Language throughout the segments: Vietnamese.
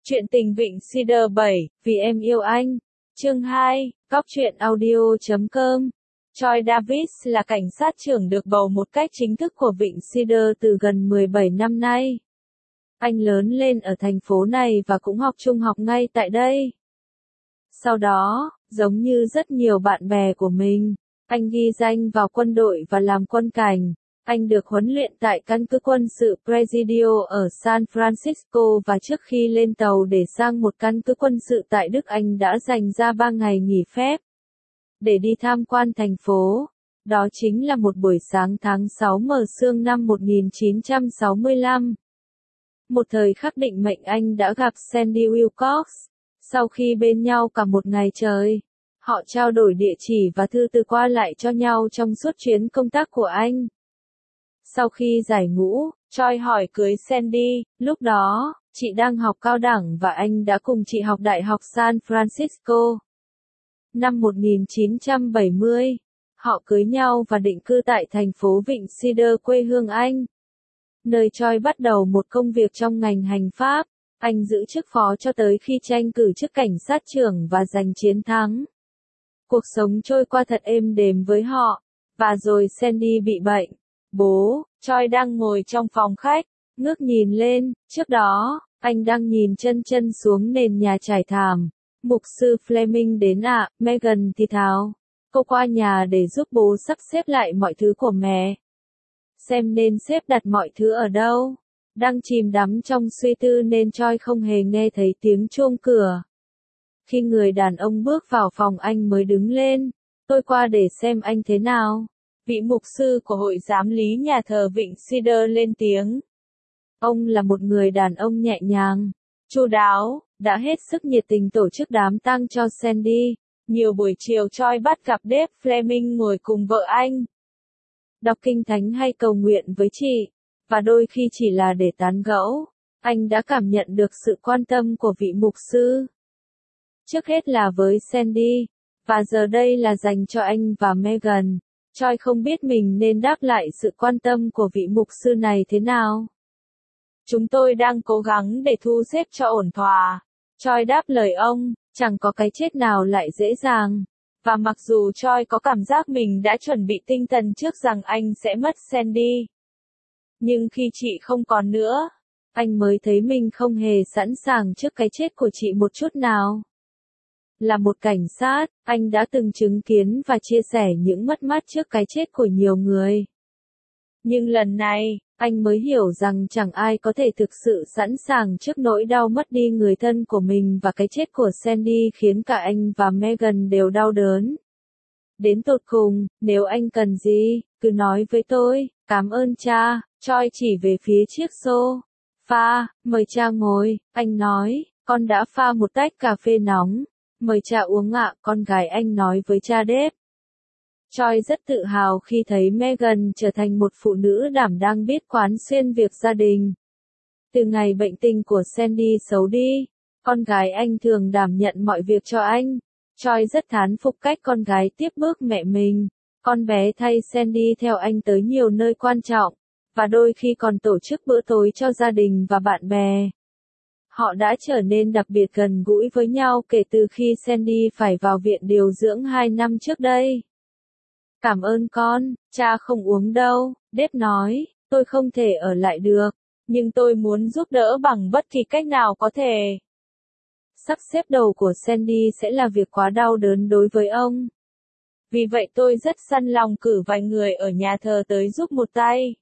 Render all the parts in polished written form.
Chuyện tình Vịnh Cedar 7, vì em yêu anh. Chương 2, Cóc truyện audio.com. Troy Davis là cảnh sát trưởng được bầu một cách chính thức của Vịnh Cedar từ gần 17 năm nay. Anh lớn lên ở thành phố này và cũng học trung học ngay tại đây. Sau đó, giống như rất nhiều bạn bè của mình, anh ghi danh vào quân đội và làm quân cảnh. Anh được huấn luyện tại căn cứ quân sự Presidio ở San Francisco và trước khi lên tàu để sang một căn cứ quân sự tại Đức anh đã dành ra 3 ngày nghỉ phép để đi tham quan thành phố. Đó chính là một buổi sáng tháng 6 mờ sương năm 1965. Một thời khắc định mệnh anh đã gặp Sandy Wilcox. Sau khi bên nhau cả một ngày trời, họ trao đổi địa chỉ và thư từ qua lại cho nhau trong suốt chuyến công tác của anh. Sau khi giải ngũ, Troy hỏi cưới Sandy, lúc đó, chị đang học cao đẳng và anh đã cùng chị học Đại học San Francisco. Năm 1970, họ cưới nhau và định cư tại thành phố Vịnh Cedar quê hương anh, nơi Troy bắt đầu một công việc trong ngành hành pháp. Anh giữ chức phó cho tới khi tranh cử chức cảnh sát trưởng và giành chiến thắng. Cuộc sống trôi qua thật êm đềm với họ, và rồi Sandy bị bệnh. Bố, Troy đang ngồi trong phòng khách, ngước nhìn lên, trước đó, anh đang nhìn chân chân xuống nền nhà trải thảm. Mục sư Fleming đến ạ, Megan thì thào. Cô qua nhà để giúp bố sắp xếp lại mọi thứ của mẹ. Xem nên xếp đặt mọi thứ ở đâu. Đang chìm đắm trong suy tư nên Troy không hề nghe thấy tiếng chuông cửa. Khi người đàn ông bước vào phòng anh mới đứng lên. Tôi qua để xem anh thế nào. Vị mục sư của hội giám lý nhà thờ Vịnh Cedar lên tiếng. Ông là một người đàn ông nhẹ nhàng, chu đáo, đã hết sức nhiệt tình tổ chức đám tang cho Sandy. Nhiều buổi chiều Troy bắt gặp Dave Fleming ngồi cùng vợ anh, đọc kinh thánh hay cầu nguyện với chị, và đôi khi chỉ là để tán gẫu. Anh đã cảm nhận được sự quan tâm của vị mục sư. Trước hết là với Sandy, và giờ đây là dành cho anh và Megan. Troy không biết mình nên đáp lại sự quan tâm của vị mục sư này thế nào. Chúng tôi đang cố gắng để thu xếp cho ổn thỏa. Troy đáp lời ông, chẳng có cái chết nào lại dễ dàng. Và mặc dù Troy có cảm giác mình đã chuẩn bị tinh thần trước rằng anh sẽ mất Sandy, nhưng khi chị không còn nữa, anh mới thấy mình không hề sẵn sàng trước cái chết của chị một chút nào. Là một cảnh sát, anh đã từng chứng kiến và chia sẻ những mất mát trước cái chết của nhiều người. Nhưng lần này, anh mới hiểu rằng chẳng ai có thể thực sự sẵn sàng trước nỗi đau mất đi người thân của mình, và cái chết của Sandy khiến cả anh và Megan đều đau đớn. Đến tột cùng, nếu anh cần gì, cứ nói với tôi. Cảm ơn cha. Troy chỉ về phía chiếc sofa. Mời cha ngồi, anh nói. Con đã pha một tách cà phê nóng. Mời cha uống ạ, con gái anh nói với cha Dave. Troy rất tự hào khi thấy Megan trở thành một phụ nữ đảm đang biết quán xuyên việc gia đình. Từ ngày bệnh tình của Sandy xấu đi, con gái anh thường đảm nhận mọi việc cho anh. Troy rất thán phục cách con gái tiếp bước mẹ mình. Con bé thay Sandy theo anh tới nhiều nơi quan trọng, và đôi khi còn tổ chức bữa tối cho gia đình và bạn bè. Họ đã trở nên đặc biệt gần gũi với nhau kể từ khi Sandy phải vào viện điều dưỡng 2 năm trước đây. Cảm ơn con, cha không uống đâu, Dave nói, tôi không thể ở lại được, nhưng tôi muốn giúp đỡ bằng bất kỳ cách nào có thể. Sắp xếp đầu của Sandy sẽ là việc quá đau đớn đối với ông. Vì vậy tôi rất săn lòng cử vài người ở nhà thờ tới giúp một tay.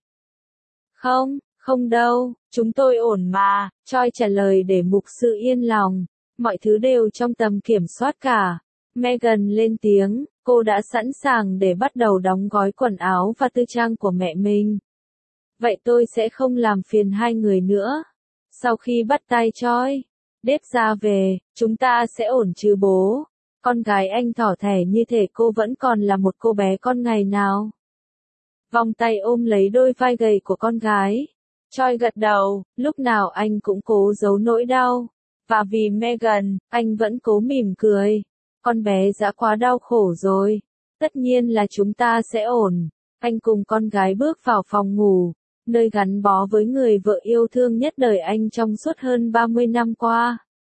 Không đâu, chúng tôi ổn mà, Troy trả lời để mục sư yên lòng. Mọi thứ đều trong tầm kiểm soát cả. Megan lên tiếng, cô đã sẵn sàng để bắt đầu đóng gói quần áo và tư trang của mẹ mình. Vậy tôi sẽ không làm phiền hai người nữa. Sau khi bắt tay Troy, Dave ra về, chúng ta sẽ ổn chứ bố. Con gái anh thỏ thẻ như thể cô vẫn còn là một cô bé con ngày nào. Vòng tay ôm lấy đôi vai gầy của con gái. Troy gật đầu, lúc nào anh cũng cố giấu nỗi đau. Và vì Megan, anh vẫn cố mỉm cười. Con bé đã quá đau khổ rồi. Tất nhiên là chúng ta sẽ ổn. Anh cùng con gái bước vào phòng ngủ, nơi gắn bó với người vợ yêu thương nhất đời anh trong suốt hơn 30 năm qua.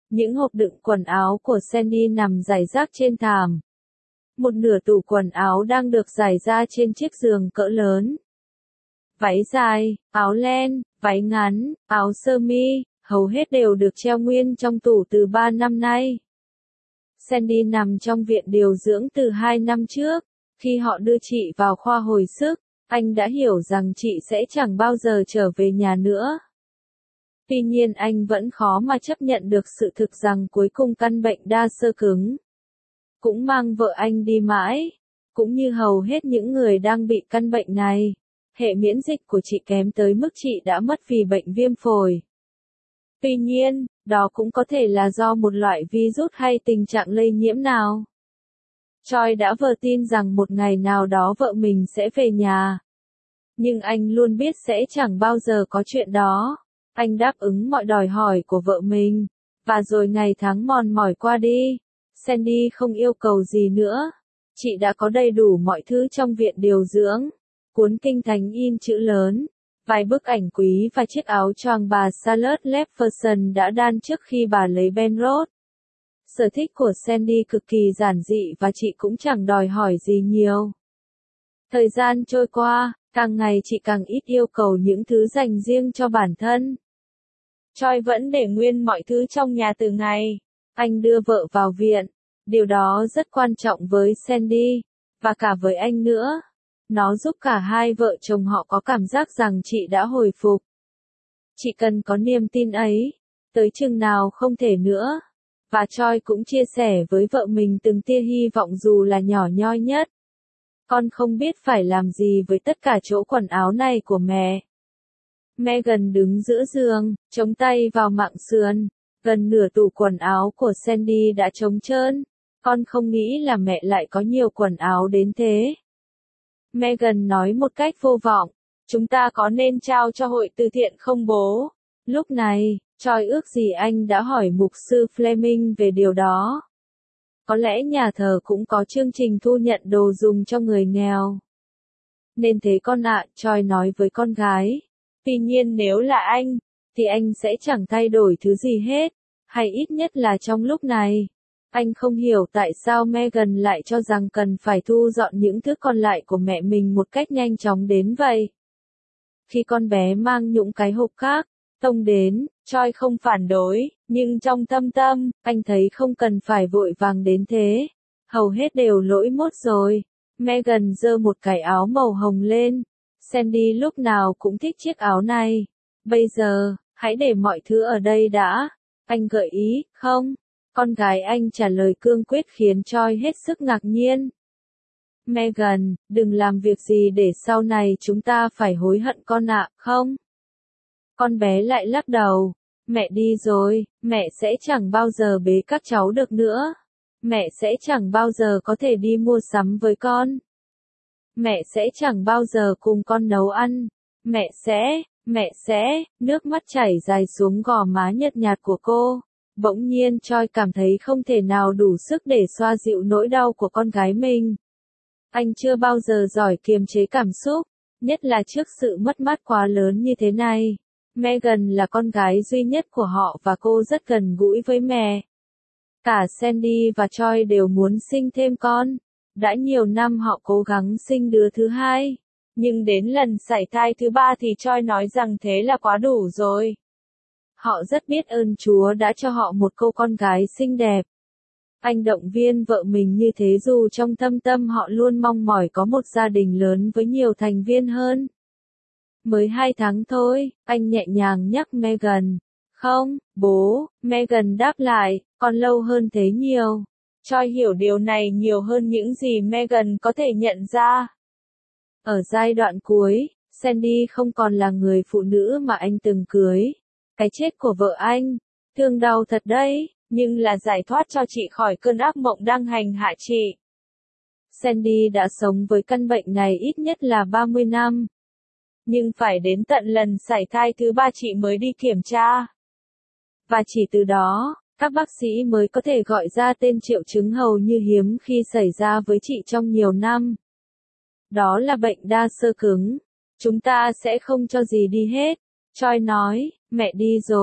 Những hộp đựng quần áo của Sandy nằm rải rác trên thảm. Một nửa tủ quần áo đang được rải ra trên chiếc giường cỡ lớn. Váy dài, áo len, váy ngắn, áo sơ mi, hầu hết đều được treo nguyên trong tủ từ 3 năm nay. Sandy nằm trong viện điều dưỡng từ 2 năm trước. Khi họ đưa chị vào khoa hồi sức, anh đã hiểu rằng chị sẽ chẳng bao giờ trở về nhà nữa. Tuy nhiên anh vẫn khó mà chấp nhận được sự thực rằng cuối cùng căn bệnh đa xơ cứng cũng mang vợ anh đi mãi. Cũng như hầu hết những người đang bị căn bệnh này, hệ miễn dịch của chị kém tới mức chị đã mất vì bệnh viêm phổi. Tuy nhiên, đó cũng có thể là do một loại virus hay tình trạng lây nhiễm nào. Choi đã vờ tin rằng một ngày nào đó vợ mình sẽ về nhà. Nhưng anh luôn biết sẽ chẳng bao giờ có chuyện đó. Anh đáp ứng mọi đòi hỏi của vợ mình. Và rồi ngày tháng mòn mỏi qua đi. Sandy không yêu cầu gì nữa. Chị đã có đầy đủ mọi thứ trong viện điều dưỡng. Cuốn kinh thánh in chữ lớn. Vài bức ảnh quý và chiếc áo choàng bà Charlotte Jefferson đã đan trước khi bà lấy Penrose. Sở thích của Sandy cực kỳ giản dị và chị cũng chẳng đòi hỏi gì nhiều. Thời gian trôi qua, càng ngày chị càng ít yêu cầu những thứ dành riêng cho bản thân. Choi vẫn để nguyên mọi thứ trong nhà từ ngày anh đưa vợ vào viện. Điều đó rất quan trọng với Sandy, và cả với anh nữa. Nó giúp cả hai vợ chồng họ có cảm giác rằng chị đã hồi phục. Chị cần có niềm tin ấy, tới chừng nào không thể nữa. Và Choi cũng chia sẻ với vợ mình từng tia hy vọng dù là nhỏ nhoi nhất. Con không biết phải làm gì với tất cả chỗ quần áo này của mẹ. Megan đứng giữa giường, chống tay vào mạng sườn. Gần nửa tủ quần áo của Sandy đã trống trơn. Con không nghĩ là mẹ lại có nhiều quần áo đến thế. Megan nói một cách vô vọng. Chúng ta có nên trao cho hội từ thiện không bố? Lúc này, Choi ước gì anh đã hỏi mục sư Fleming về điều đó. Có lẽ nhà thờ cũng có chương trình thu nhận đồ dùng cho người nghèo. Nên thế con ạ, Choi nói với con gái. Tuy nhiên nếu là anh, thì anh sẽ chẳng thay đổi thứ gì hết, hay ít nhất là trong lúc này. Anh không hiểu tại sao Megan lại cho rằng cần phải thu dọn những thứ còn lại của mẹ mình một cách nhanh chóng đến vậy. Khi con bé mang những cái hộp khác, tông đến, Choi không phản đối, nhưng trong thâm tâm, anh thấy không cần phải vội vàng đến thế. Hầu hết đều lỗi mốt rồi. Megan giơ một cái áo màu hồng lên. Sandy lúc nào cũng thích chiếc áo này. Bây giờ, hãy để mọi thứ ở đây đã. Anh gợi ý, không? Con gái anh trả lời cương quyết khiến Choi hết sức ngạc nhiên. Megan, đừng làm việc gì để sau này chúng ta phải hối hận con ạ, không? Con bé lại lắc đầu. Mẹ đi rồi, mẹ sẽ chẳng bao giờ bế các cháu được nữa. Mẹ sẽ chẳng bao giờ có thể đi mua sắm với con. Mẹ sẽ chẳng bao giờ cùng con nấu ăn. Mẹ sẽ, nước mắt chảy dài xuống gò má nhợt nhạt của cô. Bỗng nhiên Choi cảm thấy không thể nào đủ sức để xoa dịu nỗi đau của con gái mình. Anh chưa bao giờ giỏi kiềm chế cảm xúc, nhất là trước sự mất mát quá lớn như thế này. Megan là con gái duy nhất của họ và cô rất gần gũi với mẹ. Cả Sandy và Choi đều muốn sinh thêm con. Đã nhiều năm họ cố gắng sinh đứa thứ hai. Nhưng đến lần sảy thai thứ ba thì Choi nói rằng thế là quá đủ rồi. Họ rất biết ơn Chúa đã cho họ một cô con gái xinh đẹp. Anh động viên vợ mình như thế dù trong thâm tâm họ luôn mong mỏi có một gia đình lớn với nhiều thành viên hơn. Mới 2 tháng thôi, anh nhẹ nhàng nhắc Megan. Không, bố, Megan đáp lại, còn lâu hơn thế nhiều. Choi hiểu điều này nhiều hơn những gì Megan có thể nhận ra. Ở giai đoạn cuối, Sandy không còn là người phụ nữ mà anh từng cưới. Cái chết của vợ anh, thương đau thật đấy, nhưng là giải thoát cho chị khỏi cơn ác mộng đang hành hạ chị. Sandy đã sống với căn bệnh này ít nhất là 30 năm. Nhưng phải đến tận lần sảy thai thứ 3 chị mới đi kiểm tra. Và chỉ từ đó, các bác sĩ mới có thể gọi ra tên triệu chứng hầu như hiếm khi xảy ra với chị trong nhiều năm. Đó là bệnh đa xơ cứng. Chúng ta sẽ không cho gì đi hết. Choi nói, mẹ đi rồi,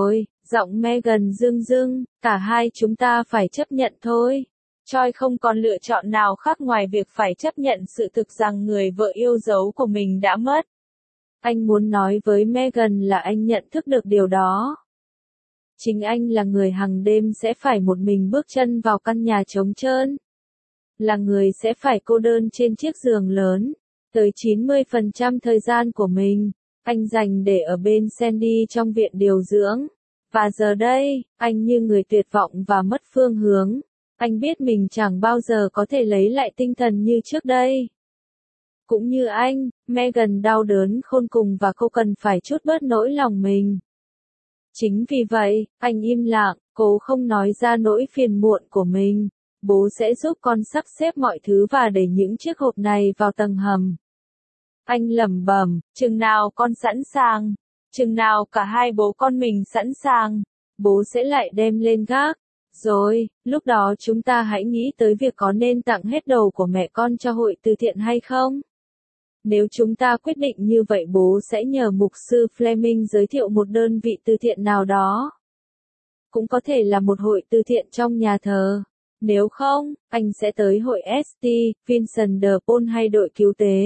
Giọng Megan rưng rưng, cả hai chúng ta phải chấp nhận thôi. Choi không còn lựa chọn nào khác ngoài việc phải chấp nhận sự thực rằng người vợ yêu dấu của mình đã mất. Anh muốn nói với Megan là anh nhận thức được điều đó. Chính anh là người hàng đêm sẽ phải một mình bước chân vào căn nhà trống trơn. Là người sẽ phải cô đơn trên chiếc giường lớn. Tới 90% thời gian của mình, anh dành để ở bên Sandy trong viện điều dưỡng. Và giờ đây, anh như người tuyệt vọng và mất phương hướng. Anh biết mình chẳng bao giờ có thể lấy lại tinh thần như trước đây. Cũng như anh, Megan đau đớn khôn cùng và cô cần phải trút bớt nỗi lòng mình. Chính vì vậy, anh im lặng, cố không nói ra nỗi phiền muộn của mình. Bố sẽ giúp con sắp xếp mọi thứ và để những chiếc hộp này vào tầng hầm. Anh lẩm bẩm, chừng nào con sẵn sàng, chừng nào cả hai bố con mình sẵn sàng, bố sẽ lại đem lên gác. Rồi, lúc đó chúng ta hãy nghĩ tới việc có nên tặng hết đồ của mẹ con cho hội từ thiện hay không. Nếu chúng ta quyết định như vậy bố sẽ nhờ mục sư Fleming giới thiệu một đơn vị từ thiện nào đó. Cũng có thể là một hội từ thiện trong nhà thờ. Nếu không, anh sẽ tới hội St. Vincent de Paul hay đội cứu tế.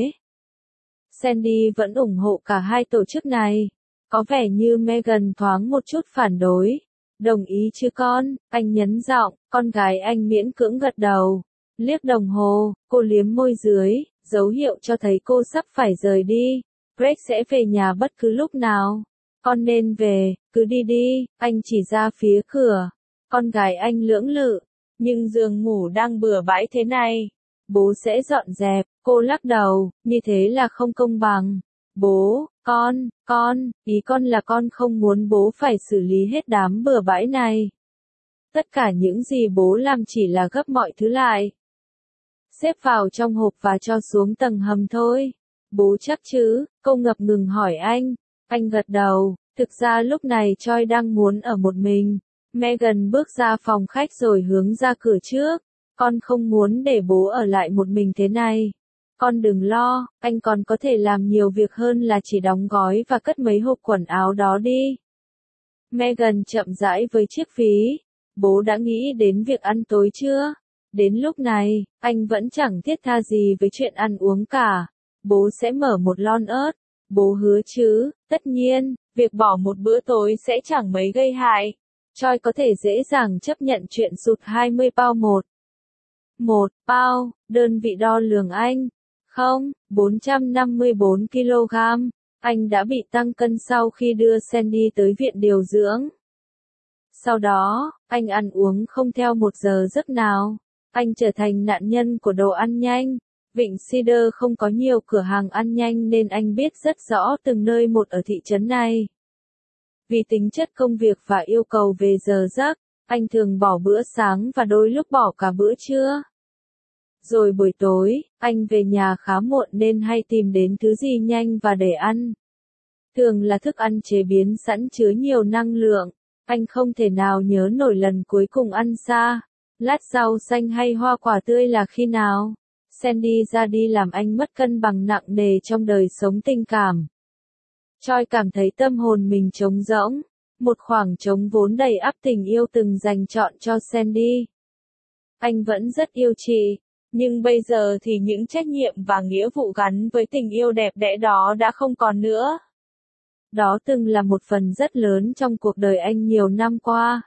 Sandy vẫn ủng hộ cả hai tổ chức này. Có vẻ như Megan thoáng một chút phản đối. Đồng ý chứ con, anh nhấn giọng, con gái anh miễn cưỡng gật đầu. Liếc đồng hồ, cô liếm môi dưới, dấu hiệu cho thấy cô sắp phải rời đi. Greg sẽ về nhà bất cứ lúc nào. Con nên về, cứ đi đi, anh chỉ ra phía cửa. Con gái anh lưỡng lự, nhưng giường ngủ đang bừa bãi thế này. Bố sẽ dọn dẹp, cô lắc đầu, như thế là không công bằng. Bố, ý con là con không muốn bố phải xử lý hết đám bừa bãi này. Tất cả những gì bố làm chỉ là gấp mọi thứ lại. Xếp vào trong hộp và cho xuống tầng hầm thôi. Bố chắc chứ, cô ngập ngừng hỏi anh. Anh gật đầu, thực ra lúc này Choi đang muốn ở một mình. Megan bước ra phòng khách rồi hướng ra cửa trước. Con không muốn để bố ở lại một mình thế này. Con đừng lo, anh còn có thể làm nhiều việc hơn là chỉ đóng gói và cất mấy hộp quần áo đó đi. Megan chậm rãi với chiếc ví. Bố đã nghĩ đến việc ăn tối chưa? Đến lúc này, anh vẫn chẳng thiết tha gì với chuyện ăn uống cả. Bố sẽ mở một lon ớt. Bố hứa chứ, tất nhiên, việc bỏ một bữa tối sẽ chẳng mấy gây hại. Choi có thể dễ dàng chấp nhận chuyện sụt 20 pound một pound, đơn vị đo lường anh. Không, 454 kg. Anh đã bị tăng cân sau khi đưa Sandy tới viện điều dưỡng. Sau đó, anh ăn uống không theo một giờ giấc nào. Anh trở thành nạn nhân của đồ ăn nhanh. Vịnh Cedar không có nhiều cửa hàng ăn nhanh nên anh biết rất rõ từng nơi một ở thị trấn này. Vì tính chất công việc và yêu cầu về giờ giấc, anh thường bỏ bữa sáng và đôi lúc bỏ cả bữa trưa. Rồi buổi tối, anh về nhà khá muộn nên hay tìm đến thứ gì nhanh và để ăn. Thường là thức ăn chế biến sẵn chứa nhiều năng lượng. Anh không thể nào nhớ nổi lần cuối cùng ăn xa, lát rau xanh hay hoa quả tươi là khi nào. Sandy ra đi làm anh mất cân bằng nặng nề trong đời sống tình cảm. Choi cảm thấy tâm hồn mình trống rỗng, một khoảng trống vốn đầy ắp tình yêu từng dành trọn cho Sandy. Anh vẫn rất yêu chị, nhưng bây giờ thì những trách nhiệm và nghĩa vụ gắn với tình yêu đẹp đẽ đó đã không còn nữa. Đó từng là một phần rất lớn trong cuộc đời anh nhiều năm qua.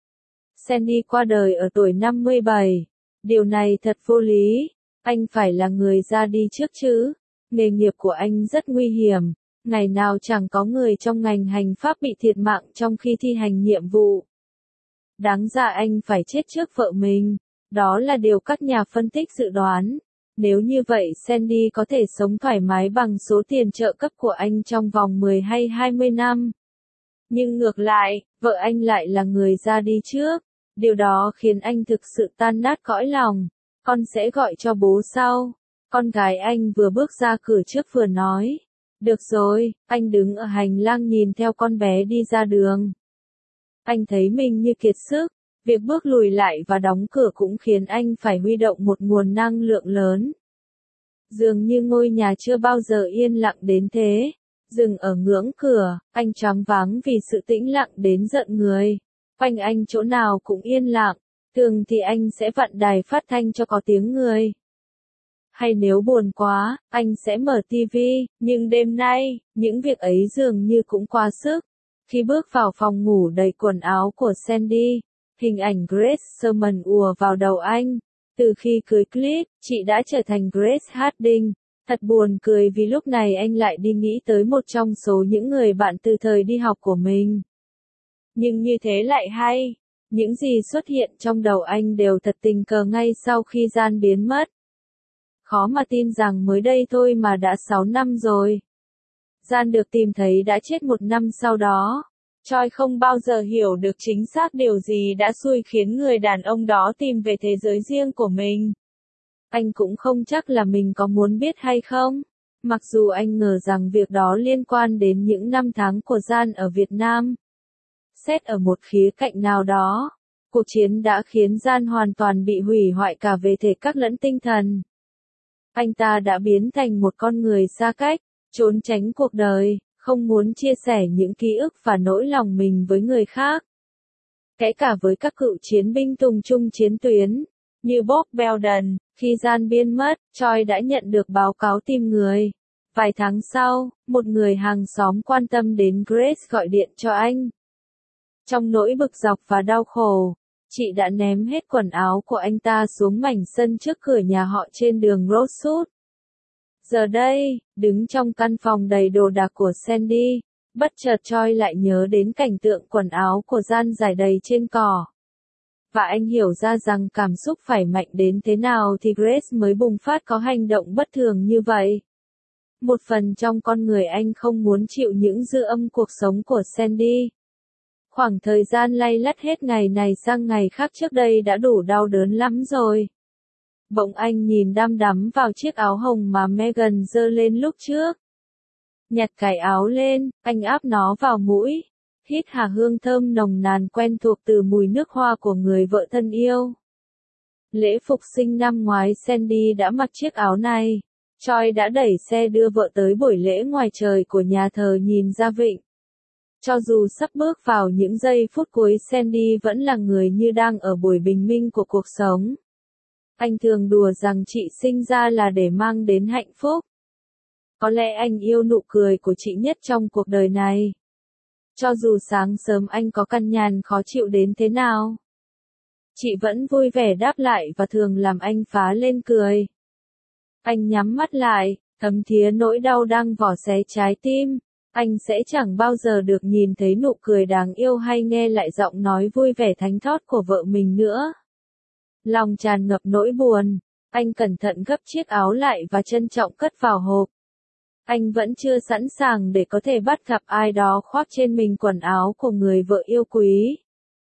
Sandy qua đời ở tuổi 57. Điều này thật vô lý. Anh phải là người ra đi trước chứ. Nghề nghiệp của anh rất nguy hiểm. Ngày nào chẳng có người trong ngành hành pháp bị thiệt mạng trong khi thi hành nhiệm vụ. Đáng ra anh phải chết trước vợ mình. Đó là điều các nhà phân tích dự đoán. Nếu như vậy Sandy có thể sống thoải mái bằng số tiền trợ cấp của anh trong vòng 10 hay 20 năm. Nhưng ngược lại, vợ anh lại là người ra đi trước. Điều đó khiến anh thực sự tan nát cõi lòng. Con sẽ gọi cho bố sau. Con gái anh vừa bước ra cửa trước vừa nói. Được rồi, anh đứng ở hành lang nhìn theo con bé đi ra đường. Anh thấy mình như kiệt sức. Việc bước lùi lại và đóng cửa cũng khiến anh phải huy động một nguồn năng lượng lớn. Dường như ngôi nhà chưa bao giờ yên lặng đến thế. Dừng ở ngưỡng cửa, anh choáng váng vì sự tĩnh lặng đến giận người. Quanh anh chỗ nào cũng yên lặng, thường thì anh sẽ vặn đài phát thanh cho có tiếng người. Hay nếu buồn quá, anh sẽ mở tivi, nhưng đêm nay, những việc ấy dường như cũng quá sức. Khi bước vào phòng ngủ đầy quần áo của Sandy, hình ảnh Grace Sherman ùa vào đầu anh. Từ khi cưới Cliff, chị đã trở thành Grace Harding. Thật buồn cười vì lúc này anh lại đi nghĩ tới một trong số những người bạn từ thời đi học của mình. Nhưng như thế lại hay. Những gì xuất hiện trong đầu anh đều thật tình cờ ngay sau khi Jan biến mất. Khó mà tin rằng mới đây thôi mà đã 6 năm rồi. Jan được tìm thấy đã chết 1 năm sau đó. Choi không bao giờ hiểu được chính xác điều gì đã xui khiến người đàn ông đó tìm về thế giới riêng của mình. Anh cũng không chắc là mình có muốn biết hay không. Mặc dù anh ngờ rằng việc đó liên quan đến những năm tháng của Jan ở Việt Nam. Xét ở một khía cạnh nào đó, cuộc chiến đã khiến Jan hoàn toàn bị hủy hoại cả về thể xác lẫn tinh thần. Anh ta đã biến thành một con người xa cách, trốn tránh cuộc đời, không muốn chia sẻ những ký ức và nỗi lòng mình với người khác. Kể cả với các cựu chiến binh tùng chung chiến tuyến, như Bob Belden, khi Jan biến mất, Choi đã nhận được báo cáo tìm người. Vài tháng sau, một người hàng xóm quan tâm đến Grace gọi điện cho anh. Trong nỗi bực dọc và đau khổ, chị đã ném hết quần áo của anh ta xuống mảnh sân trước cửa nhà họ trên đường Rosewood. Giờ đây, đứng trong căn phòng đầy đồ đạc của Sandy, bất chợt Choi lại nhớ đến cảnh tượng quần áo của Jan rải đầy trên cỏ. Và anh hiểu ra rằng cảm xúc phải mạnh đến thế nào thì Grace mới bùng phát có hành động bất thường như vậy. Một phần trong con người anh không muốn chịu những dư âm cuộc sống của Sandy. Khoảng thời gian lay lắt hết ngày này sang ngày khác trước đây đã đủ đau đớn lắm rồi. Bỗng anh nhìn đăm đắm vào chiếc áo hồng mà Megan giơ lên lúc trước. Nhặt cái áo lên, anh áp nó vào mũi. Hít hà hương thơm nồng nàn quen thuộc từ mùi nước hoa của người vợ thân yêu. Lễ phục sinh năm ngoái Sandy đã mặc chiếc áo này. Choi đã đẩy xe đưa vợ tới buổi lễ ngoài trời của nhà thờ nhìn ra vịnh. Cho dù sắp bước vào những giây phút cuối, Sandy vẫn là người như đang ở buổi bình minh của cuộc sống. Anh thường đùa rằng chị sinh ra là để mang đến hạnh phúc. Có lẽ anh yêu nụ cười của chị nhất trong cuộc đời này. Cho dù sáng sớm anh có căn nhàn khó chịu đến thế nào, chị vẫn vui vẻ đáp lại và thường làm anh phá lên cười. Anh nhắm mắt lại, thấm thía nỗi đau đang vỏ xé trái tim. Anh sẽ chẳng bao giờ được nhìn thấy nụ cười đáng yêu hay nghe lại giọng nói vui vẻ thánh thót của vợ mình nữa. Lòng tràn ngập nỗi buồn, anh cẩn thận gấp chiếc áo lại và trân trọng cất vào hộp. Anh vẫn chưa sẵn sàng để có thể bắt gặp ai đó khoác trên mình quần áo của người vợ yêu quý.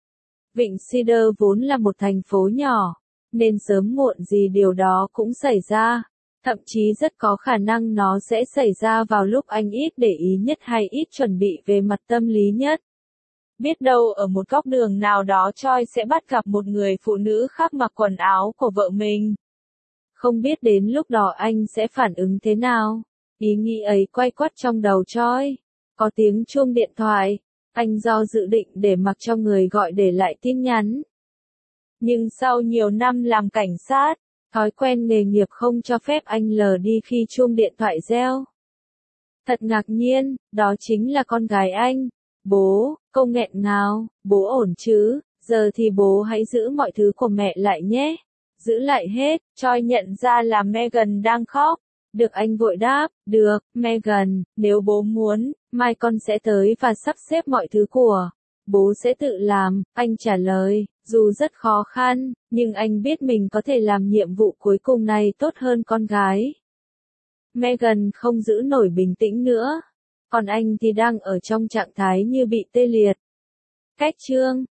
Vịnh Cedar vốn là một thành phố nhỏ, nên sớm muộn gì điều đó cũng xảy ra. Thậm chí rất có khả năng nó sẽ xảy ra vào lúc anh ít để ý nhất hay ít chuẩn bị về mặt tâm lý nhất. Biết đâu ở một góc đường nào đó Choi sẽ bắt gặp một người phụ nữ khác mặc quần áo của vợ mình. Không biết đến lúc đó anh sẽ phản ứng thế nào. Ý nghĩ ấy quay quắt trong đầu Choi. Có tiếng chuông điện thoại. Anh do dự định để mặc cho người gọi để lại tin nhắn. Nhưng sau nhiều năm làm cảnh sát, thói quen nghề nghiệp không cho phép anh lờ đi khi chuông điện thoại reo. Thật ngạc nhiên, đó chính là con gái anh. Bố, câu nghẹn ngào, bố ổn chứ, giờ thì bố hãy giữ mọi thứ của mẹ lại nhé. Giữ lại hết, Choi nhận ra là Megan đang khóc. Được, anh vội đáp, được, Megan, nếu bố muốn, mai con sẽ tới và sắp xếp mọi thứ của bố sẽ tự làm, anh trả lời, dù rất khó khăn, nhưng anh biết mình có thể làm nhiệm vụ cuối cùng này tốt hơn con gái. Megan không giữ nổi bình tĩnh nữa, còn anh thì đang ở trong trạng thái như bị tê liệt. Cách chương